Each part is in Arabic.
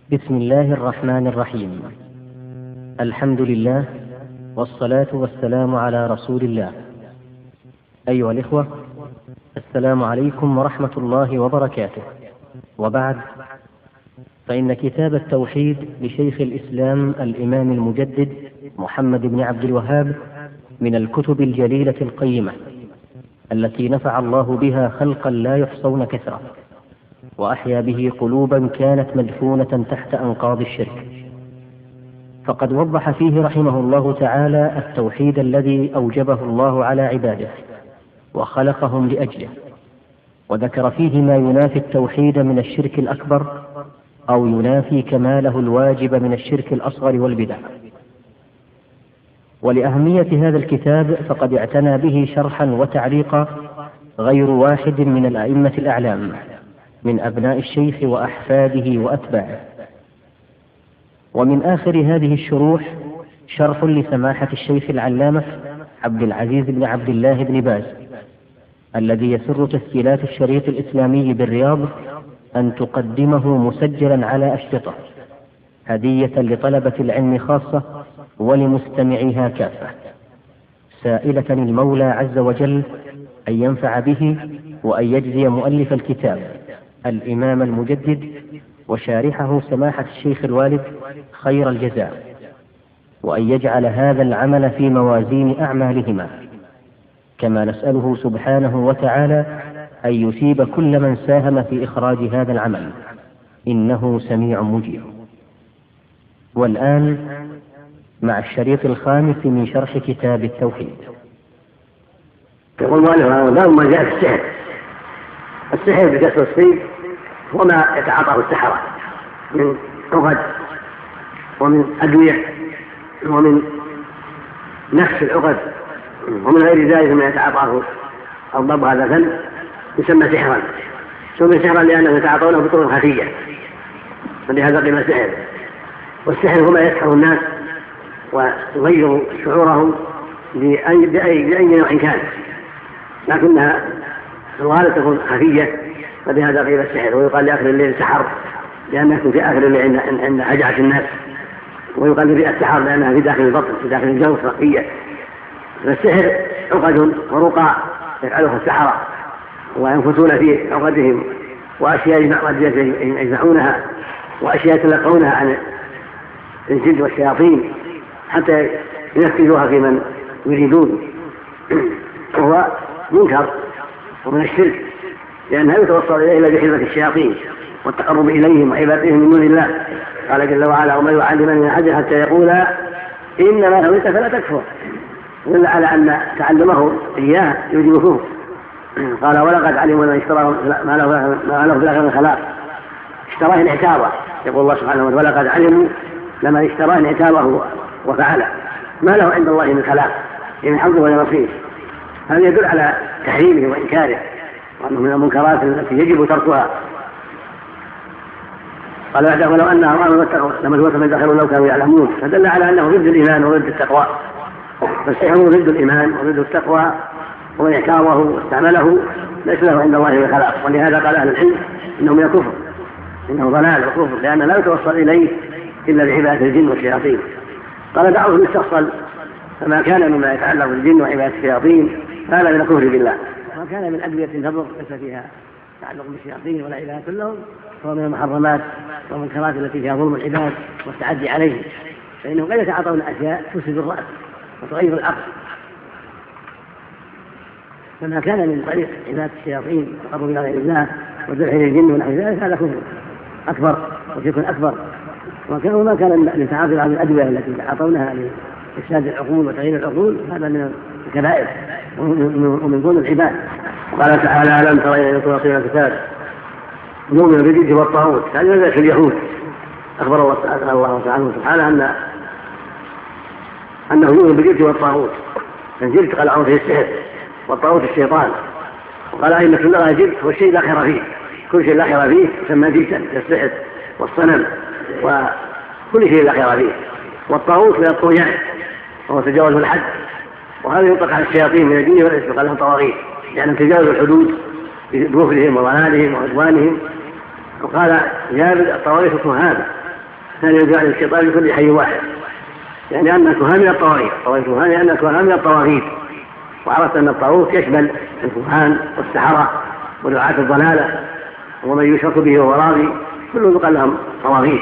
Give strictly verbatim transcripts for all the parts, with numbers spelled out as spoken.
بسم الله الرحمن الرحيم. الحمد لله والصلاة والسلام على رسول الله. أيها الإخوة، السلام عليكم ورحمة الله وبركاته. وبعد، فإن كتاب التوحيد لشيخ الإسلام الإمام المجدد محمد بن عبد الوهاب من الكتب الجليلة القيمة التي نفع الله بها خلقا لا يحصون كثرة، وأحيا به قلوبا كانت مدفونة تحت أنقاض الشرك. فقد وضح فيه رحمه الله تعالى التوحيد الذي أوجبه الله على عباده وخلقهم لأجله، وذكر فيه ما ينافي التوحيد من الشرك الأكبر أو ينافي كماله الواجب من الشرك الأصغر والبدع. ولأهمية هذا الكتاب فقد اعتنى به شرحا وتعليقا غير واحد من الأئمة الأعلام من أبناء الشيخ وأحفاده وأتباعه. ومن آخر هذه الشروح شرح لسماحة الشيخ العلامة عبد العزيز بن عبد الله بن باز، الذي يسر تسجيلات الشريط الإسلامي بالرياض أن تقدمه مسجلا على أشرطة هدية لطلبة العلم خاصة ولمستمعيها كافة، سائلة المولى عز وجل أن ينفع به وأن يجزي مؤلف الكتاب الإمام المجدد وشارحه سماحة الشيخ الوالد خير الجزاء، وأن يجعل هذا العمل في موازين أعمالهما. كما نسأله سبحانه وتعالى أن يثيب كل من ساهم في إخراج هذا العمل، إنه سميع مجيب. والآن مع الشريط الخامس من شرح كتاب التوحيد. يقول باب ما جاء في السحر. السحر بكسر السين هو ما يتعاطاه السحرة من عقد ومن أدوية ومن نفس العقد ومن غير ذلك ما يتعاطاه الضب هذا فن يسمى سحرا. سمي سحرا لأنه يتعاطونه بطرق خفية، فلهذا قيل سحر. والسحر هو ما يسحر الناس ويغير شعورهم بأي, بأي, بأي نوع كان، لكنها في الغالب تكون خفية، فلهذا قيل السحر. ويقال لآخر الليل سحر لأنها تكون في آخر الليل عند هجعة الناس، ويقال في السحر لأنها في داخل البطن في داخل الجوف خفية. فالسحر عقد ورقى يفعلها السحرة وينفثون في عقدهم، وأشياء يجمعونها وأشياء يتلقونها عن الجن والشياطين حتى ينفذوها في من يريدون، وهو منكر ومن الشرك، لأنها يتوصل إليه إلا بحلمة الشياطين والتقرب إليهم وعبادتهم من دون الله. قال جل وعلا: وما يعلمان من أحد حتى يقولا إنما نويت فلا تكفر، دل على أن تعلمه إياه يوجب كفر. قال: ولقد علموا من اشتراه ما له في الآخرة من خلاق. اشتراه انعتابه، يقول الله سبحانه وتعالى: ولقد علموا لما اشتراه انعتابه وفعله ما له عند الله من خلاق، إن حظه ولا نصيب. هذا يدل على تحريمه وإنكاره وأنه من المنكرات التي يجب تركها. قال بعده: ولو أنهم آمنوا واتقوا لمثوبة من دخلوا لو كانوا يعلمون. فدل على أنه ضد الإيمان وضد التقوى، فالسحر ضد الإيمان وضد التقوى، ومن اعتابه واستعمله ليس له عند الله من خلاق. ولهذا قال أهل العلم إنه من الكفر، إنه ضلال وكفر، لأنه لا يتوصل إليه إلا بعبادة الجن والشياطين. قال: دعوه مستفصل، فما كان مما يتعلق بالجن وعبادة الشياطين هذا من الكفر بالله. ما كان من أدوية تضر ليس فيها تعلق بالشياطين ولا عبادة لهم فهو من المحرمات والمنكرات التي فيها ظلم العباد والتعدي عليهم، فإنهم قد يتعاطون أشياء تفسد الرأس وتغير العقل. فما كان من طريق عبادة الشياطين والتقرب إلى غير الله وذبح للجن ونحو ذلك هذا كفر أكبر وشرك أكبر. وما كان من تعاطي على الأدوية التي يتعاطونها لإفساد العقول وتغيير العقول هذا من الكبائر ومن ظلم العباد. قال تعالى: ألم تر إلى الذين أوتوا الكتاب يؤمنون بالجبت والطاغوت. هذا ذلك اليهود. أخبر الله تعالى سبحانه أن أنه يؤمن بالجبت والطاغوت. الجبت قال عنه فيه السحر، والطاغوت الشيطان. وقال أئمة اللغة: الجبت هو الشيء لا خير فيه، كل شيء لا خير فيه يسمى جبتا، كالسحر والصنم وكل شيء لا خير فيه. والطاغوت من الطغيان وهو تجاوز الحد، وهذا يطلق على الشياطين من الجن والإنس، قال لهم طواغيت لأنهم تجاوزوا الحدود بكفرهم وضلالهم وعدوانهم. وقال جابر: الطواغيت الكهان كان يدعى للشيطان لكل حي واحد، يعني أن الكهان من الطواغيت، طواغيت الكهان لأن الكهان من الطواغيت، وعرفت أن الطاغوت يشمل الكهان والسحرة ودعاة الضلالة ومن يشرك به وهو راضي، كلهم يقال لهم طواغيت.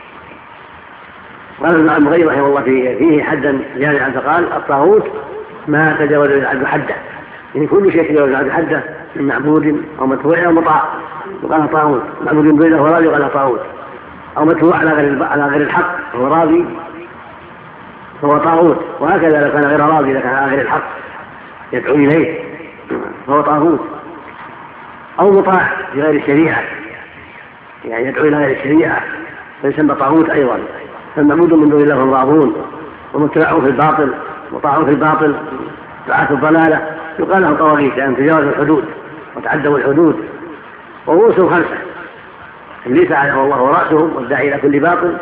قال ابن القيم رحمه الله فيه حدا جامعا فقال الطاغوت ما تجاوز العبد حده، يعني كل شيء تجاوز العبد حده من معبود أو متبوع أو مطاع يقال طاغوت، معبود بيده وهو راضي يقال طاغوت، أو متبوع على غير على غير الحق وهو راضي فهو طاغوت. وهكذا لو كان غير راضي إذا كان على غير الحق يدعو إليه فهو طاغوت، أو مطاع في غير الشريعة يعني يدعو إلى غير الشريعة فيسمى طاغوت أيضا. فالمعبود من دون الله هم راضون، ومتبعون في الباطل وطاعون في الباطل دعاة الضلالة يقال لهم طواغيت لأن تجاوزوا الحدود وتعدوا الحدود. ورؤوسهم خمسة: إبليس عليه الله ورأسهم والداعي إلى كل باطل،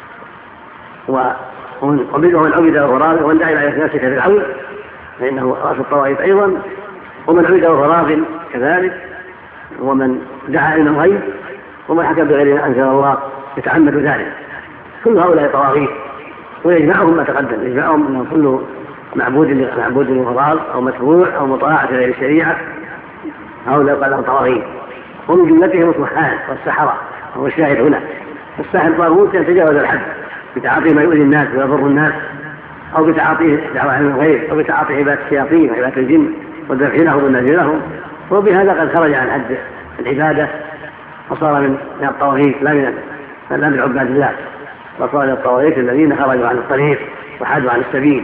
ومن عبد وهو راض ومن داعي إلى نفسه في العون فإنه رأس الطواغيت أيضا، ومن عبد وهو راض كذلك، ومن دعا إلى الغيب، ومن حكم بغير ما أنزل الله يتعمد ذلك. كل هؤلاء طواغيت، ويجمعهم ما تقدم، يجمعهم أنه كل معبود معبود وراض أو متبوع أو مطاع في غير الشريعة هؤلاء قال لهم طواغيت. ومن جملتهم الكهان والسحرة، هو الشاهد هنا. الساحر طاغوت يتجاوز الحد بتعاطيه ما يؤذي الناس ويضر الناس، أو بتعاطيه دعوة عن الغير، أو بتعاطيه عبادة الشياطين وعبادة الجن والذبح لهم والنذر لهم، وبهذا قد خرج عن حد العبادة وصار من الطواغيت لا من لا من عباد الله، وصار من الطواغيت الذين خرجوا عن الطريق وحادوا عن السبيل.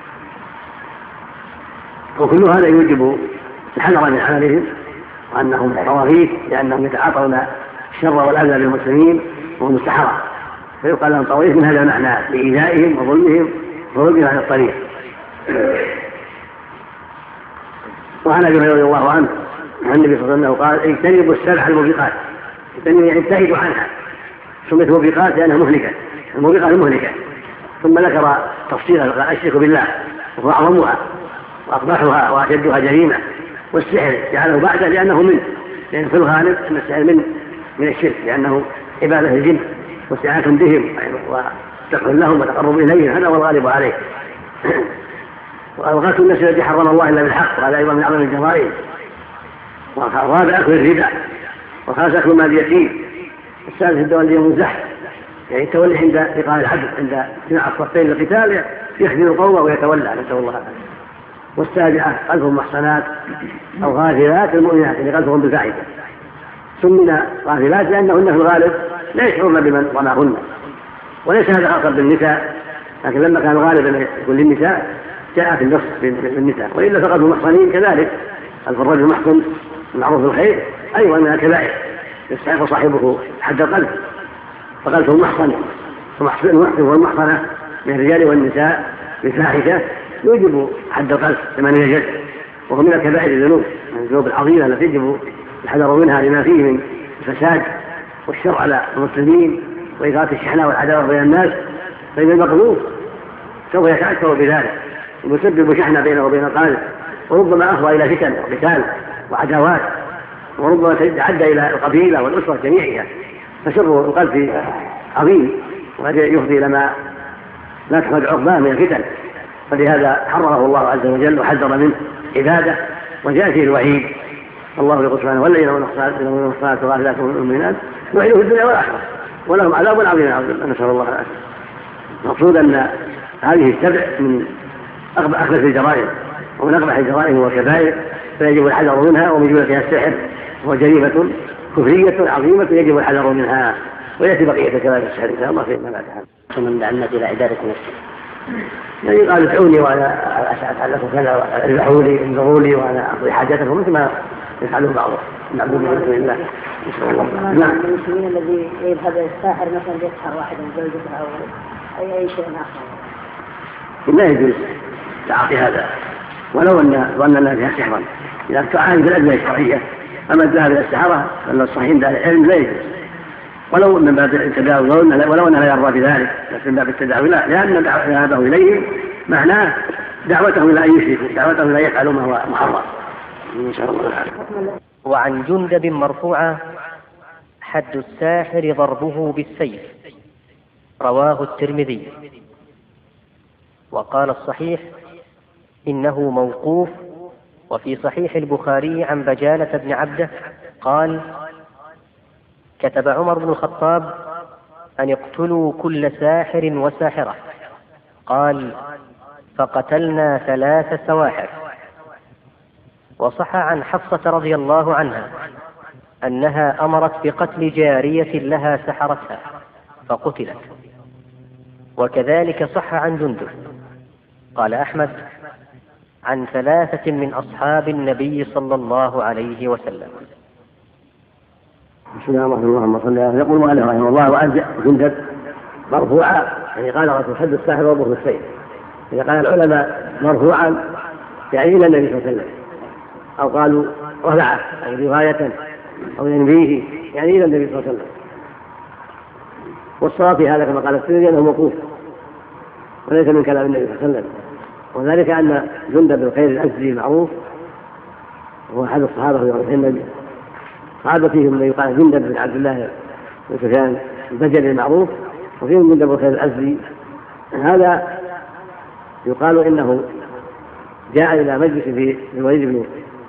وكل هذا يوجب الحذر من عملهم وأنهم طواغيت لأنهم يتعاطون الشر والأذى للمسلمين وهم السحرة، فيقال لهم طواغيت من هذا المعنى لإيذائهم وظلمهم وخروجهم عن الطريق. وعن أبي هريرة رضي الله عنه عن النبي صلى الله عليه وسلم قال: اجتنبوا السبع الموبقات، اجتنبوا يعني ابتعدوا عنها، سميت موبقات لأنها مهلكة، الموبقات المهلكة. ثم ذكر تفصيلا: الشرك بالله وهو أعظمها وأقبحها وأشدها جريمة، والسحر جعله بعده لأنه منه، لأن في الغالب أن السحر من من الشرك لأنه عبادة الجن واستعانة بهم وذبح لهم وتقرب إليهم، هذا هو الغالب عليه. وقتل النفس التي حرم الله إلا بالحق، وهذا أيضا من أعظم الجرائم. والرابع أكل الربا، وخامس أكل مال اليتيم، السادس التولي يوم الزحف يعني التولي عند لقاء العدل عند اجتماع الصفين للقتال يخذل القوم ويتولى، نسأل الله العافية. والسابعة قذف المحصنات أو غافلات المؤمنات اللي قذفهم بالفاحشة، سمنا غافلات لأنهن في الغالب لا يشعرن بمن ظنهن، وليس هذا خاصا بالنساء، لكن لما كان الغالب أن يكون للنساء جاء في النص بالنساء. وإلا فقذف المحصنين كذلك، قذف الرجل المحصن المعروف بالخير أيضا من الكبائر يستحق صاحبه حد القذف. فقذف المحصن المحصن والمحصنة من الرجال والنساء بالفاحشة يوجب حد القذف ثمانية جلد، وهو من الكبائر الذنوب، من الذنوب العظيمة التي يجب الحذر منها لما فيه من الفساد والشر على المسلمين وإثارة الشحناء والعداوة بين الناس. فإن المقذوف سوف يتأثر بذلك ويسبب شحنة بينه وبين القاذف، وربما أفضى إلى فتن وقتال وعداوات، وربما تعدى إلى القبيلة والأسرة جميعها. فشر القذف عظيم وقد يفضي إلى ما لا تحمد عقباه من الفتن، فلهذا حرمه الله عز وجل وحذر منه عباده، وجاء فيه الوعيد. الله يقول سبحانه: والذين هم المحصنات والغافلات والمؤمنات لعنوا في الدنيا والآخرة ولهم عذاب عظيم عظيم، نسأل الله العافية. المقصود أن هذه السبع من أخبث الجرائم، ومن أقبح الجرائم والكبائر، فيجب الحذر منها. ومن جملتها السحر هو جريمة كفرية عظيمة يجب الحذر منها، ويأتي بقية كبائر السحر إن شاء الله فيما بعدها. من دعا الناس إلى عبادة نفسه، يعني قال: ادعوني وأنا أسأل لكم كذا، اذبحوا لي انظروا لي وأنا أقضي حاجاتكم، مثل ما يفعله بعض المعبودين من دون الله. نعم. المسلمين الذي يذهب إلى الساحر مثلا يسحر واحدا زوجته أو أي أي شيء آخر، لا يجوز تعاطي هذا، ولو أن ظننا فيها سحرا إذا تعاهد بالأدلة الشرعية. أما الذهاب إلى السحرة فإن الصحيح ده العلم لا يجوز، ولو من باب التداوي، ولو أنه لا يرضى بذلك، لكن من باب التداوي لا، لأن ذهابه إليهم معناه دعوتهم إلى أن يشركوا، دعوتهم إلى يفعلوا ما هو محرم إن شاء الله. وعن جندب مرفوعة: حد الساحر ضربه بالسيف. رواه الترمذي. وقال الصحيح إنه موقوف. وفي صحيح البخاري عن بجالة بن عبده قال: كتب عمر بن الخطاب أن اقتلوا كل ساحر وساحرة. قال: فقتلنا ثلاث سواحر. وصح عن حفصة رضي الله عنها أنها أمرت بقتل جارية لها سحرتها فقتلت. وكذلك صح عن جندب. قال أحمد: عن ثلاثة من أصحاب النبي صلى الله عليه وسلم. بسم الله الرحمن الرحيم. اللهم صل على سيدنا. يقول مؤلف رحمه الله: وعن جندب مرفوعا، يعني قال رسول حد الساحر وضرب بالسيف. إذا قال العلماء مرفوعا يعني إلى النبي صلى الله عليه وسلم، أو قالوا رفعه أو رواية أو ينبيه يعني إلى النبي صلى الله عليه وسلم. والصواب في هذا كما قال السيدي أنه موقوف وليس من كلام النبي صلى الله عليه وسلم. وذلك أن جندب بن خير الأزدي معروف هو أحد الصحابة في عصر النبي. صحابة فيهم من يقال جندب بن عبد الله بن سفيان البجلي المعروف، وفيهم جندب بن خير الأزدي. هذا يقال إنه جاء إلى مجلس في الوليد بن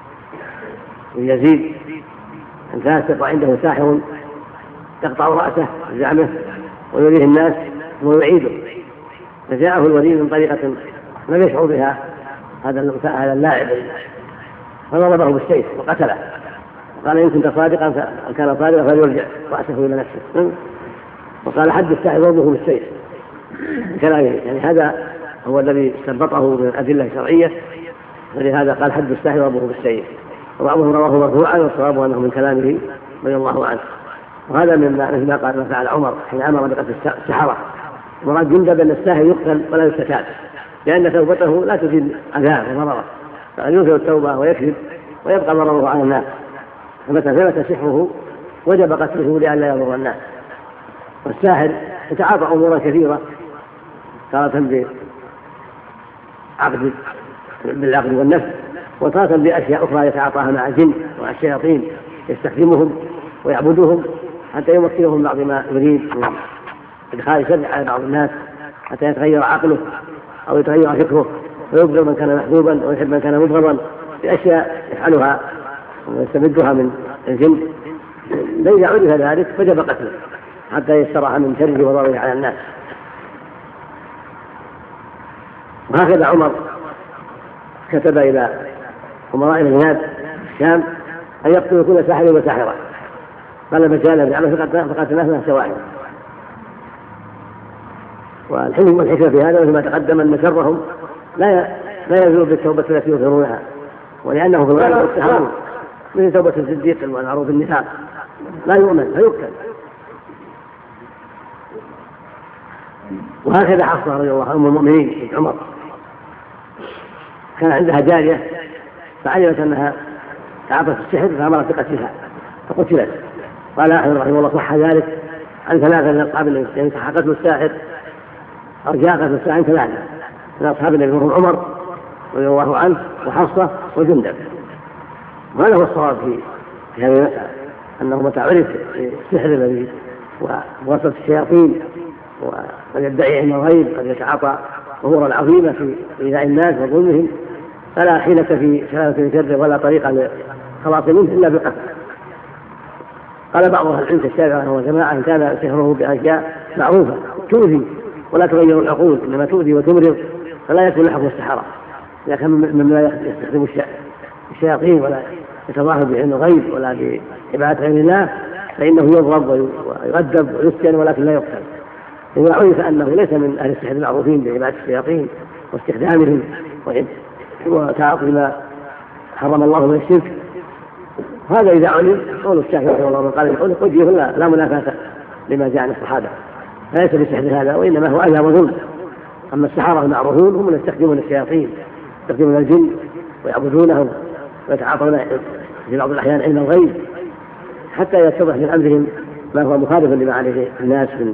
يزيد فاسق وعنده ساحر يقطع رأسه بزعمه ويريه الناس ويعيده، فجاءه الوليد من طريقة لم يشعر بها هذا هذا اللاعب فضربه بالسيف وقتله. قال: إن كنت صادقا فكان صادقا فليرجع رأسه إلى نفسه. وقال: حد الساحر وضعه بالسيف كلامه، يعني هذا هو الذي استنبطه من الأدلة الشرعية، ولهذا قال: حد الساحر وضعه بالسيف. وبعضهم رواه مرفوعا والصواب أنه من كلامه رضي الله عنه. وهذا مما قال ما فعل عمر حين أمر بقتل السحرة. مراد جندب أن الساحر يقتل ولا يستتاب، لأن توبته لا تزيد عذاب وضرره، فأن ينكر التوبة ويكذب ويبقى ضرره على الناس. فمتى ثبت سحره وجب قتله لئلا يضر الناس. والساحر يتعاطى أمورا كثيرة، تارة بعقد بالعقل والنفس، وتارة بأشياء أخرى يتعاطاها مع الجن ومع الشياطين يستخدمهم ويعبدوهم حتى يمكنهم بعض ما يريد من إدخال شر على بعض الناس حتى يتغير عقله أو يتغير فكره ويبغض من كان محبوبا ويحب من كان مبغضا بأشياء يفعلها ويستمدها من الجن. فإذا عرف ذلك فجب قتله حتى يستراح من شره وضرره على الناس. وهكذا عمر كتب إلى أمراء البلاد الشام أن يقتلوا كل ساحر وساحرة. قال: بجالة بن عبده فقتلناه ثلاث سواحر. والحلم والحكمة في هذا مثل ما تقدم أن شرهم لا لا يزول بالتوبة التي يظهرونها، ولأنه في الغالب والتهاون مثل توبة الصديق والمعروف بالنفاق لا يؤمن فيقتل. وهكذا حفصة رضي الله عنها أم المؤمنين بنت عمر كان عندها جارية فعلمت أنها تعاطت السحر فأمرت بقتلها فقتلت. قال أحمد رحمه الله: صح ذلك عن ثلاثة من أصحاب النبي، يعني صح قتل الساحر أو جاء قتل الساحر عن ثلاثة من أصحاب النبي وهم عمر رضي الله عنه وحفصة وجندب. وهذا هو الصواب في هذه المسألة، أنه متى عرف السحر الذي ووسط الشياطين وقد يدعي علم الغيب قد يتعاطى أمورا عظيمة في إيذاء الناس وظلمهم، فلا حيلة في شهادة الشر ولا طريقة للخلاص منه إلا بالقتل. قال بعض أهل العلم الشافعي رحمه الله جماعة: إن كان سحره بأشياء معروفة تؤذي ولا تغير العقول إنما تؤذي وتمرض فلا يكون له حكم السحرة. إذا كان ممن لا يستخدم الشياطين ولا يتظاهر بعلم الغيب ولا بعبادة غير الله فإنه يضرب ويؤدب ويسجن ولكن لا يقتل. إذا عرف أنه ليس من أهل السحر المعروفين بعبادة الشياطين واستخدامهم وتعاطي ما حرم الله من الشرك، هذا إذا علم قول الشافعي رحمه الله من قال يقول وجيه لا, لا منافاة لما جاء عن الصحابة، فليس بسحر هذا وإنما هو أذى وظلم. أما السحرة المعروفون هم من يستخدمون الشياطين يستخدمون الجن ويعبدونهم ويتعاطون في بعض الأحيان علم الغيب حتى يتضح من أمرهم ما هو مخالف لما عليه الناس من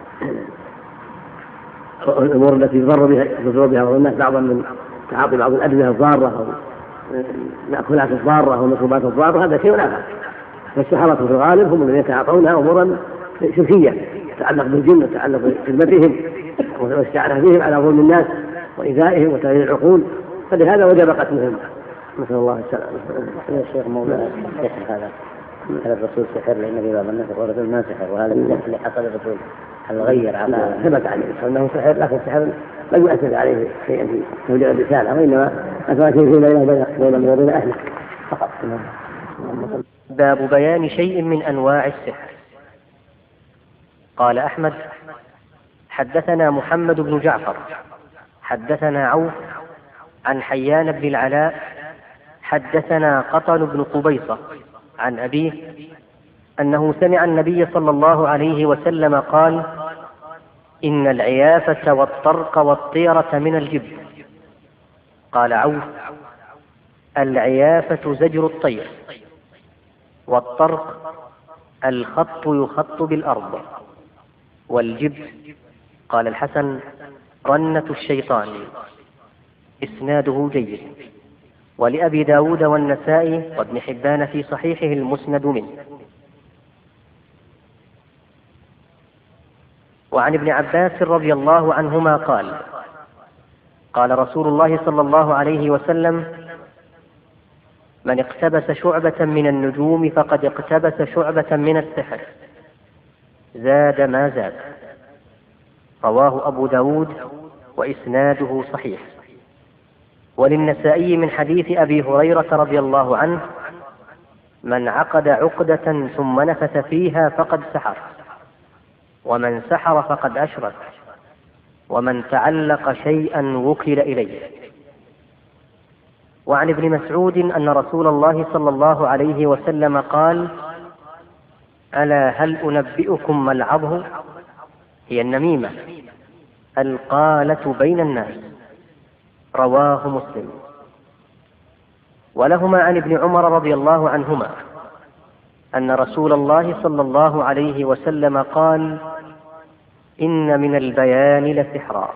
الأمور التي يضر بها يضر بها الناس، بعضا من تعاطي بعض الأدوية الضارة أو المأكولات الضارة أو المشروبات الضارة، هذا شيء آخر. فالسحرة في الغالب هم الذين يتعاطون أمورا شركية تتعلق بالجن وتتعلق بخدمتهم والاستعانة بهم على ظلم الناس وإيذائهم وتغيير العقول، فلهذا وجب قتلهم. نسأل الله السلامة. يا شيخ مولانا السحر هذا، هذا الرسول سحر لأن بعض الناس والرسول ما سحر، وهذا اللي حصل الرسول هل غير على ثبت عليه أنه سحر، لكن السحر لم يؤثر عليه شيئا في تبليغ الرسالة، وإنما أثر شيء بين وبين أهله فقط. باب بيان شيء من أنواع السحر. قال أحمد: حدثنا محمد بن جعفر حدثنا عوف عن حيان بن العلاء حدثنا قطن بن قبيصة عن أبيه أنه سمع النبي صلى الله عليه وسلم قال: إن العيافة والطرق والطيرة من الجبن. قال عوف: العيافة زجر الطير، والطرق الخط يخط بالأرض، والجبن قال الحسن رنة الشيطان. إسناده جيد. ولأبي داود والنسائي وابن حبان في صحيحه المسند منه. وعن ابن عباس رضي الله عنهما قال: قال رسول الله صلى الله عليه وسلم: من اقتبس شعبة من النجوم فقد اقتبس شعبة من السحر، زاد ما زاد. رواه أبو داود وإسناده صحيح. وللنسائي من حديث أبي هريرة رضي الله عنه: من عقد عقدة ثم نفث فيها فقد سحر، ومن سحر فقد أشرك، ومن تعلق شيئا وكل إليه. وعن ابن مسعود أن رسول الله صلى الله عليه وسلم قال: ألا هل أنبئكم ما العظه؟ هي النميمة القالة بين الناس. رواه مسلم. ولهما عن ابن عمر رضي الله عنهما أن رسول الله صلى الله عليه وسلم قال: إن من البيان لسحرا.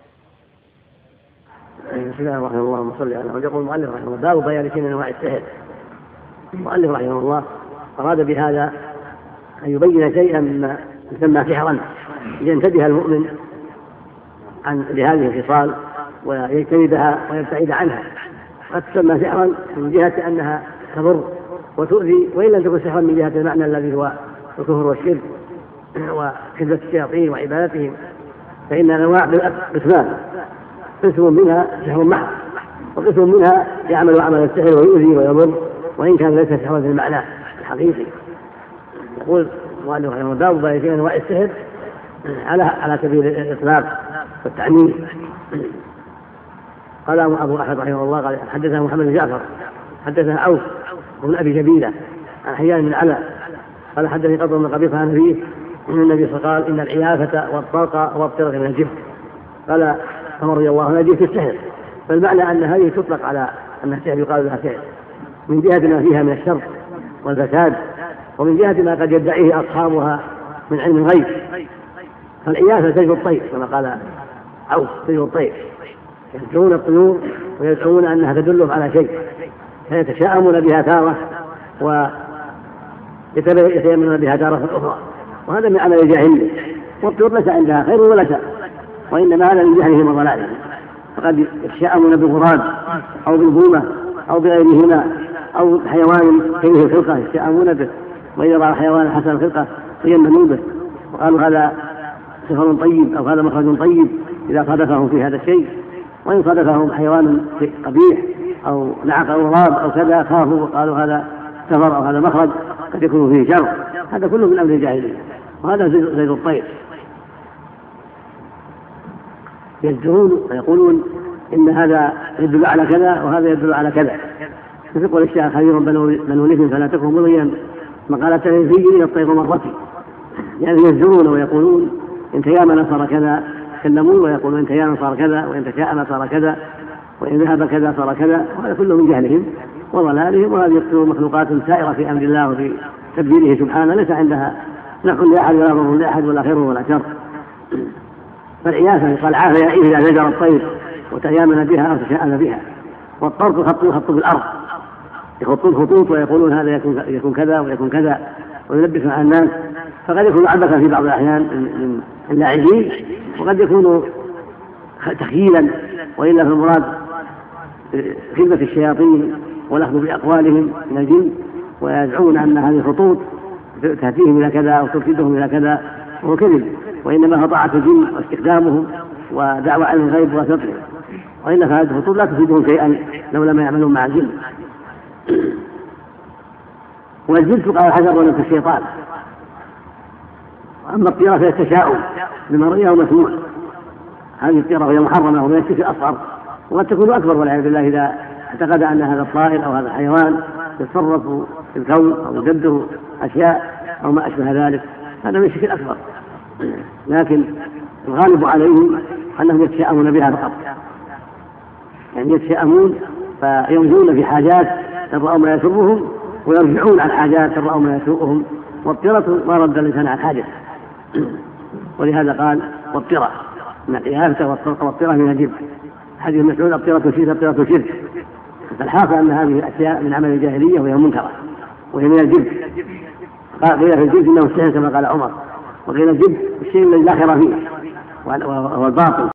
بسم الله الرحمن الرحيم. اللهم صل على محمد. يقول المؤلف رحمه الله: باب بيان شيء من انواع السحر. المؤلف رحمه الله أراد بهذا أن يبين شيئا مما يسمى سحرا لينتبه المؤمن عن لهذه الخصال ويجتنبها ويبتعد عنها. قد تسمى سحرا من جهة أنها تضر وتؤذي، وإن لم تكن سحرا من جهة المعنى الذي هو الكفر والشرك وخدمة الشياطين وعبادتهم، فإن الأنواع قسمان: قسم منها سحر محض، وقسم منها يعمل عمل السحر ويؤذي ويضر وإن كان ليس سحرا في المعنى الحقيقي. يقول المؤلف رحمه الله: باب بيان شيء من انواع السحر على على سبيل الإطلاق والتعميم. قال أبو أحمد رحمه الله قال: حدثنا محمد بن جعفر حدثنا عوف بن أبي جبيلة عن حيان بن العلاء قال: حدثني قطن بن قبيصة عن أبيه أن النبي صلى الله عليه وسلم قال: إن العيافة والطرق والطرق من الجبن. قال عمر رضي الله عنه: جبت السحر. فالمعنى أن هذه تطلق على أن السحر يقال لها سحر من جهة ما فيها من الشر والفساد، ومن جهة ما قد يدعيه أصحابها من علم الغيب. فالعيافة سجن الطير كما قال عوف: سجن الطير، يسجنون الطيور ويدعون أنها تدلهم على شيء فيتشاءمون بها تارة ويتيمنون بها تارة أخرى، وهذا من عمل الجاهلية. والطيور ليس عندها خير ولا شر، وإنما هذا من جهلهم وضلالهم، فقد يتشاءمون بالغراب أو بالبومة أو بغيرهما أو حيوان كريه الخلقة يتشاءمون به، وإذا رأى حيوان حسن الخلقة تيمنوا به وقالوا هذا سفر طيب أو هذا مخرج طيب إذا صادفهم في هذا الشيء. وإن صادفهم حيوان قبيح أو نعق أو غراب أو كذا خافوا وقالوا هذا سفر أو هذا مخرج قد يكون فيه شر. هذا كله من أمر الجاهلية، وهذا زيد الطير. يزجرون ويقولون إن هذا يدل على كذا وهذا يدل على كذا. يقول الشيخ: خير بنو لف فلا تكن مضيا مقالة في إلى الطير مرتي. يعني يزجرون ويقولون إن تيامن صار كذا، يتكلمون ويقولون إن تيامن صار كذا، وإن تشاءم صار كذا، وإن ذهب كذا صار كذا. وهذا كله من جهلهم وضلالهم، وهذه يقتلون مخلوقات سائرة في أمر الله وفي تدبيره سبحانه، ليس عندها نفع لأحد ولا ضر لأحد ولا خير ولا شر. فالعيافة قال: عاف يعيش إذا زجر الطير وتيامن بها أو تشاءم بها. والطرق خط يخط بالأرض، يخطون خطوط ويقولون هذا يكون كذا ويكون كذا ويلبسون على الناس فقد يكون عبثا في بعض الأحيان من اللاعبين، وقد يكون تخييلا، وإلا في المراد خدمة الشياطين والأخذ بأقوالهم من الجن، ويزعمون أن هذه خطوط تهديهم إلى كذا أو ترشدهم إلى كذا، وهو كذب، وإنما هو طاعة الجن واستخدامهم ودعوة علم الغيب وسطهم، وإلا فهذه الخطوط لا تفيدهم شيئا لو لم يعملون مع الجن. والجن قال الحجر ولم الشيطان. أما الطيرة فهي التشاؤم بمرئية ومسموع، هذه الطيرة وهي محرمة وهي الشرك الأصغر، وقد تكون أكبر والعياذ بالله إذا اعتقد أن هذا الطائر أو هذا الحيوان يتصرف في الكون أو يدبر أشياء أو ما أشبه ذلك، هذا من الشرك الأكبر. لكن الغالب عليهم أنهم يتشاءمون بها فقط، يعني يتشاءمون فيرجون في حاجات رأوا ما يسرهم ويرجعون عن حاجات رأوا ما يسوءهم، والطيرة ما رد الإنسان عن حاجة. ولهذا قال والطيرة من الإهافة والطيرة من الجبن. حديث مسعود الطيرة شرك الطيرة شرك، فالحاصل أن هذه الأشياء من عمل الجاهلية وهي منكرة وهي من الجبن. قال قيل في الجبن إنه السحر كما قال عمر، وقيل الجبن الشيء الذي لا خير فيه وهو الباطل.